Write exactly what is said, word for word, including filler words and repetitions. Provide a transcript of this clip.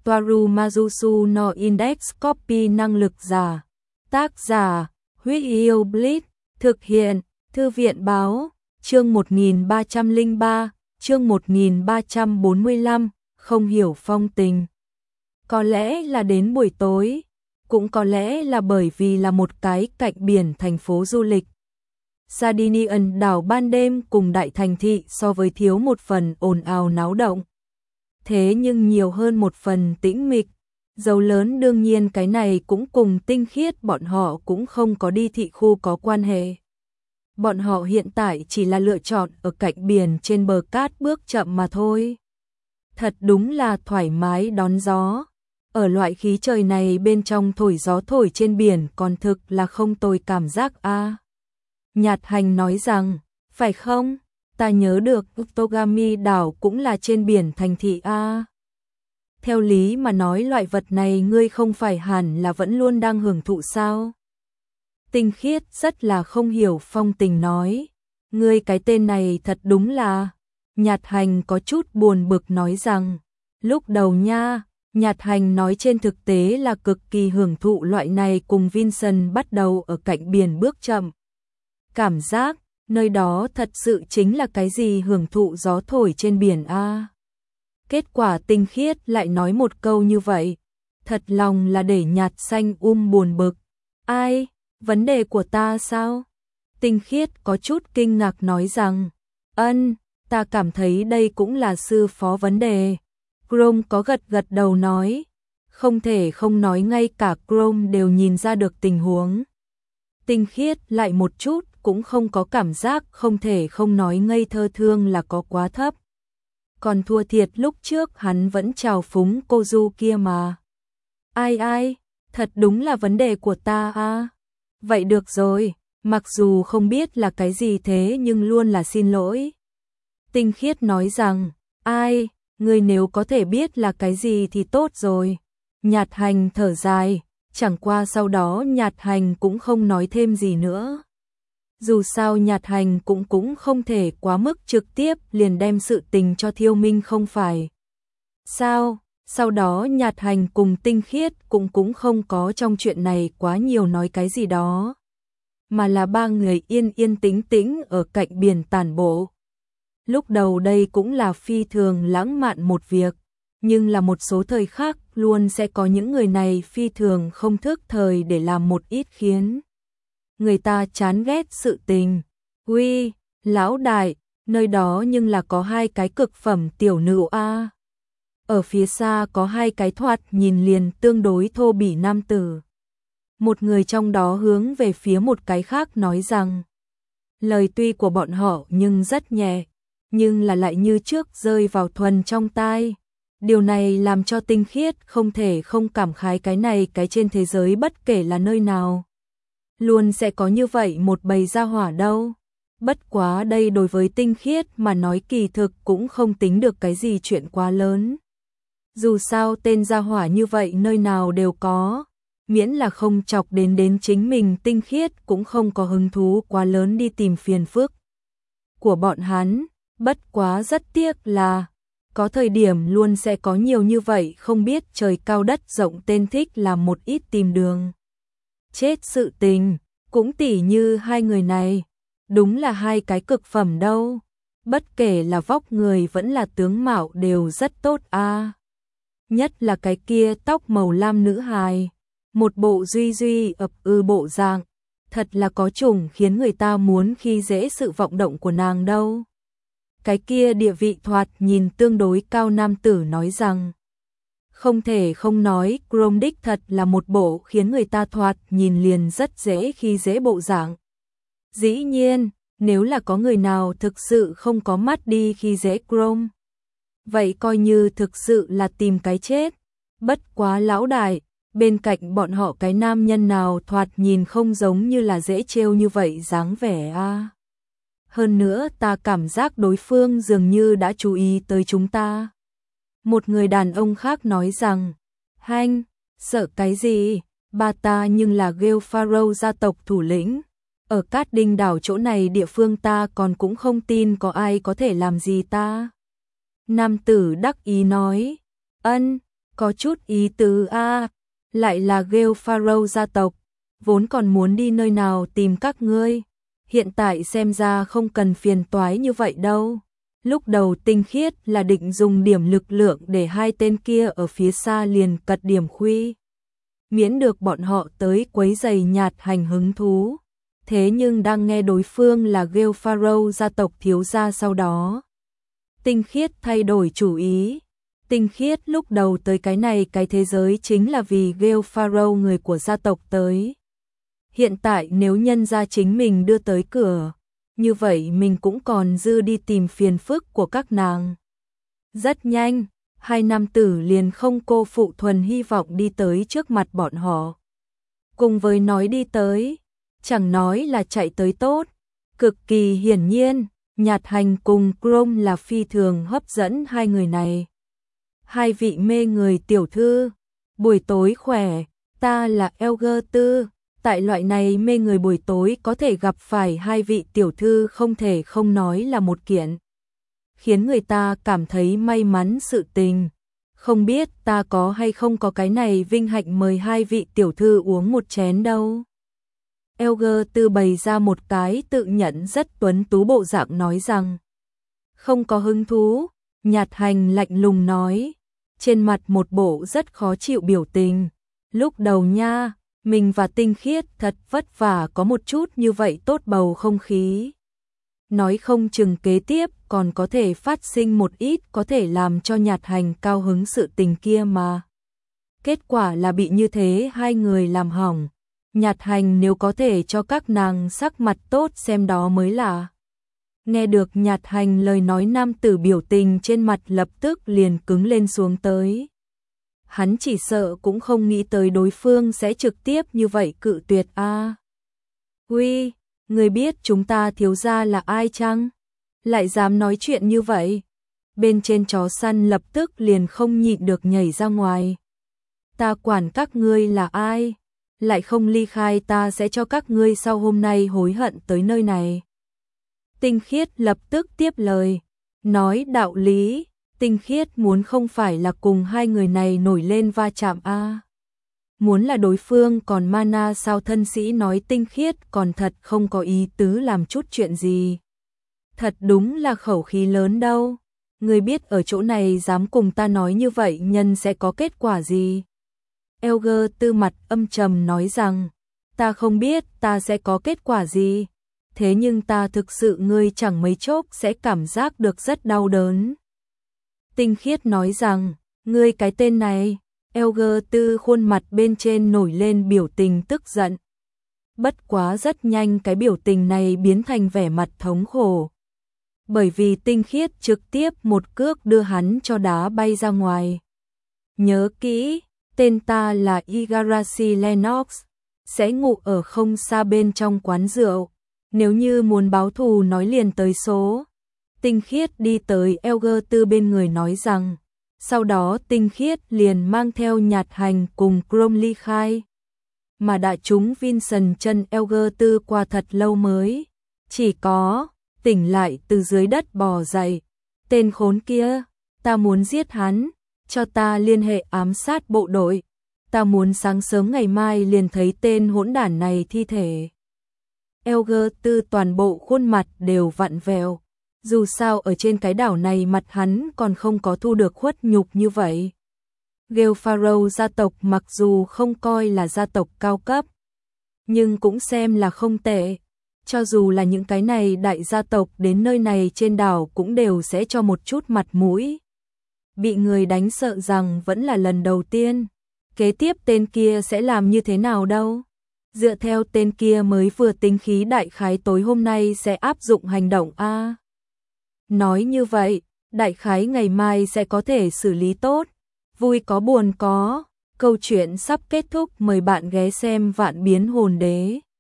Toaru Majusu no Index Copy năng lực giả. Tác giả, Huyết Yêu Blitz, thực hiện, Thư viện báo, chương một nghìn ba trăm lẻ ba, chương một nghìn ba trăm bốn mươi lăm, không hiểu phong tình. Có lẽ là đến buổi tối, cũng có lẽ là bởi vì là một cái cạnh biển thành phố du lịch. Sardinian đảo ban đêm cùng đại thành thị so với thiếu một phần ồn ào náo động. Thế nhưng nhiều hơn một phần tĩnh mịch. Dấu lớn đương nhiên cái này cũng cùng Tinh Khiết bọn họ cũng không có đi thị khu có quan hệ. Bọn họ hiện tại chỉ là lựa chọn ở cạnh biển trên bờ cát bước chậm mà thôi. Thật đúng là thoải mái đón gió. Ở loại khí trời này bên trong thổi gió thổi trên biển còn thực là không tồi cảm giác a. À. Nhạt Hành nói rằng, phải không? Ta nhớ được Togami đảo cũng là trên biển thành thị a. À. Theo lý mà nói loại vật này ngươi không phải hẳn là vẫn luôn đang hưởng thụ sao? Tinh Khiết rất là không hiểu phong tình nói. Ngươi cái tên này thật đúng là... Nhạt Hành có chút buồn bực nói rằng, lúc đầu nha, Nhạt Hành nói trên thực tế là cực kỳ hưởng thụ loại này cùng Vincent bắt đầu ở cạnh biển bước chậm. Cảm giác, nơi đó thật sự chính là cái gì hưởng thụ gió thổi trên biển a. À. Kết quả Tinh Khiết lại nói một câu như vậy, thật lòng là để Nhạt Xanh um buồn bực. Ai, vấn đề của ta sao? Tinh Khiết có chút kinh ngạc nói rằng, ân, ta cảm thấy đây cũng là sư phó vấn đề. Chrome có gật gật đầu nói, không thể không nói ngay cả Chrome đều nhìn ra được tình huống. Tinh Khiết lại một chút cũng không có cảm giác không thể không nói ngây thơ thương là có quá thấp. Còn thua thiệt lúc trước hắn vẫn trào phúng cô Du kia mà. Ai ai, thật đúng là vấn đề của ta à. Vậy được rồi, mặc dù không biết là cái gì thế nhưng luôn là xin lỗi. Tinh Khiết nói rằng, ai, người nếu có thể biết là cái gì thì tốt rồi. Nhạt Hành thở dài, chẳng qua sau đó Nhạt Hành cũng không nói thêm gì nữa. Dù sao Nhạt Hành cũng cũng không thể quá mức trực tiếp liền đem sự tình cho Thiêu Minh không phải. Sao, sau đó Nhạt Hành cùng Tinh Khiết cũng cũng không có trong chuyện này quá nhiều nói cái gì đó. Mà là ba người yên yên tĩnh tĩnh ở cạnh biển tản bộ. Lúc đầu đây cũng là phi thường lãng mạn một việc, nhưng là một số thời khác luôn sẽ có những người này phi thường không thức thời để làm một ít khiến người ta chán ghét sự tình. Uy, lão đại, nơi đó nhưng là có hai cái cực phẩm tiểu nữ a. Ở phía xa có hai cái thoạt nhìn liền tương đối thô bỉ nam tử. Một người trong đó hướng về phía một cái khác nói rằng, lời tuy của bọn họ nhưng rất nhẹ, nhưng là lại như trước rơi vào thuần trong tai. Điều này làm cho Tinh Khiết không thể không cảm khái cái này cái trên thế giới bất kể là nơi nào. Luôn sẽ có như vậy một bầy gia hỏa đâu. Bất quá đây đối với Tinh Khiết mà nói kỳ thực cũng không tính được cái gì chuyện quá lớn. Dù sao tên gia hỏa như vậy nơi nào đều có, miễn là không chọc đến đến chính mình Tinh Khiết cũng không có hứng thú quá lớn đi tìm phiền phức của bọn hắn. Bất quá rất tiếc là, có thời điểm luôn sẽ có nhiều như vậy không biết trời cao đất rộng tên thích làm một ít tìm đường chết sự tình, cũng tỉ như hai người này, đúng là hai cái cực phẩm đâu. Bất kể là vóc người vẫn là tướng mạo đều rất tốt a. À. Nhất là cái kia tóc màu lam nữ hài, một bộ duy duy ập ư bộ dạng, thật là có chủng khiến người ta muốn khi dễ sự vọng động của nàng đâu. Cái kia địa vị thoạt nhìn tương đối cao nam tử nói rằng, không thể không nói Chrome đích thật là một bộ khiến người ta thoạt nhìn liền rất dễ khi dễ bộ dạng. Dĩ nhiên, nếu là có người nào thực sự không có mắt đi khi dễ Chrome, vậy coi như thực sự là tìm cái chết. Bất quá lão đại, bên cạnh bọn họ cái nam nhân nào thoạt nhìn không giống như là dễ trêu như vậy dáng vẻ a. À. Hơn nữa ta cảm giác đối phương dường như đã chú ý tới chúng ta. Một người đàn ông khác nói rằng, Hanh, sợ cái gì, ba ta nhưng là Gale Pharaoh gia tộc thủ lĩnh. Ở Cát Đinh đảo chỗ này địa phương ta còn cũng không tin có ai có thể làm gì ta. Nam tử đắc ý nói, ân, Có chút ý tứ a, lại là Gale Pharaoh gia tộc, vốn còn muốn đi nơi nào tìm các ngươi, hiện tại xem ra không cần phiền toái như vậy đâu. Lúc đầu Tinh Khiết là định dùng điểm lực lượng để hai tên kia ở phía xa liền cật điểm khuy, miễn được bọn họ tới quấy rầy Nhạt Hành hứng thú. Thế nhưng đang nghe đối phương là Gale Pharaoh gia tộc thiếu gia sau đó, Tinh Khiết thay đổi chủ ý. Tinh Khiết lúc đầu tới cái này cái thế giới chính là vì Gale Pharaoh người của gia tộc tới. Hiện tại nếu nhân gia chính mình đưa tới cửa, như vậy mình cũng còn dư đi tìm phiền phức của các nàng. Rất nhanh, hai nam tử liền không cô phụ thuần hy vọng đi tới trước mặt bọn họ. Cùng với nói đi tới, chẳng nói là chạy tới tốt, cực kỳ hiển nhiên, Nhạt Hành cùng Chrome là phi thường hấp dẫn hai người này. Hai vị mê người tiểu thư, buổi tối khỏe, ta là Elger Tư, tại loại này mê người buổi tối có thể gặp phải hai vị tiểu thư không thể không nói là một kiện khiến người ta cảm thấy may mắn sự tình. Không biết ta có hay không có cái này vinh hạnh mời hai vị tiểu thư uống một chén đâu. Elger Tư bày ra một cái tự nhận rất tuấn tú bộ dạng nói rằng không có hứng thú. Nhạt Hành lạnh lùng nói, trên mặt một bộ rất khó chịu biểu tình. Lúc đầu nha, mình và Tinh Khiết thật vất vả có một chút như vậy tốt bầu không khí. Nói không chừng kế tiếp còn có thể phát sinh một ít có thể làm cho Nhạt Hành cao hứng sự tình kia mà. Kết quả là bị như thế hai người làm hỏng. Nhạt Hành nếu có thể cho các nàng sắc mặt tốt xem đó mới là. Nghe được Nhạt Hành lời nói, nam tử biểu tình trên mặt lập tức liền cứng lên xuống tới. Hắn chỉ sợ cũng không nghĩ tới đối phương sẽ trực tiếp như vậy cự tuyệt a. À. Uy, người biết chúng ta thiếu gia là ai chăng? Lại dám nói chuyện như vậy? Bên trên chó săn lập tức liền không nhịn được nhảy ra ngoài. Ta quản các ngươi là ai? Lại không ly khai ta sẽ cho các ngươi sau hôm nay hối hận tới nơi này. Tinh Khiết lập tức tiếp lời, nói đạo lý. Tinh Khiết muốn không phải là cùng hai người này nổi lên va chạm a. À. Muốn là đối phương còn mana sao thân sĩ nói Tinh Khiết còn thật không có ý tứ làm chút chuyện gì. Thật đúng là khẩu khí lớn đâu. Người biết ở chỗ này dám cùng ta nói như vậy nhân sẽ có kết quả gì. Elger Tư mặt âm trầm nói rằng, ta không biết ta sẽ có kết quả gì. Thế nhưng ta thực sự ngươi chẳng mấy chốc sẽ cảm giác được rất đau đớn. Tinh Khiết nói rằng, ngươi cái tên này. Elger Tư khuôn mặt bên trên nổi lên biểu tình tức giận. Bất quá rất nhanh cái biểu tình này biến thành vẻ mặt thống khổ. Bởi vì Tinh Khiết trực tiếp một cước đưa hắn cho đá bay ra ngoài. Nhớ kỹ, tên ta là Igarashi Lennox, sẽ ngủ ở không xa bên trong quán rượu. Nếu như muốn báo thù nói liền tới số. Tinh Khiết đi tới Elger Tư bên người nói rằng, sau đó Tinh Khiết liền mang theo Nhạt Hành cùng Chrome ly khai. Mà đại chúng Vincent chân Elger Tư qua thật lâu mới chỉ có tỉnh lại từ dưới đất bò dậy. Tên khốn kia, ta muốn giết hắn, cho ta liên hệ ám sát bộ đội. Ta muốn sáng sớm ngày mai liền thấy tên hỗn đản này thi thể. Elger Tư toàn bộ khuôn mặt đều vặn vẹo. Dù sao ở trên cái đảo này mặt hắn còn không có thu được khuất nhục như vậy. Gale Pharaoh gia tộc mặc dù không coi là gia tộc cao cấp, nhưng cũng xem là không tệ. Cho dù là những cái này đại gia tộc đến nơi này trên đảo cũng đều sẽ cho một chút mặt mũi. Bị người đánh sợ rằng vẫn là lần đầu tiên. Kế tiếp tên kia sẽ làm như thế nào đâu? Dựa theo tên kia mới vừa tính khí đại khái tối hôm nay sẽ áp dụng hành động a. À. Nói như vậy, đại khái ngày mai sẽ có thể xử lý tốt. Vui có buồn có, câu chuyện sắp kết thúc, mời bạn ghé xem Vạn Biến Hồn Đế.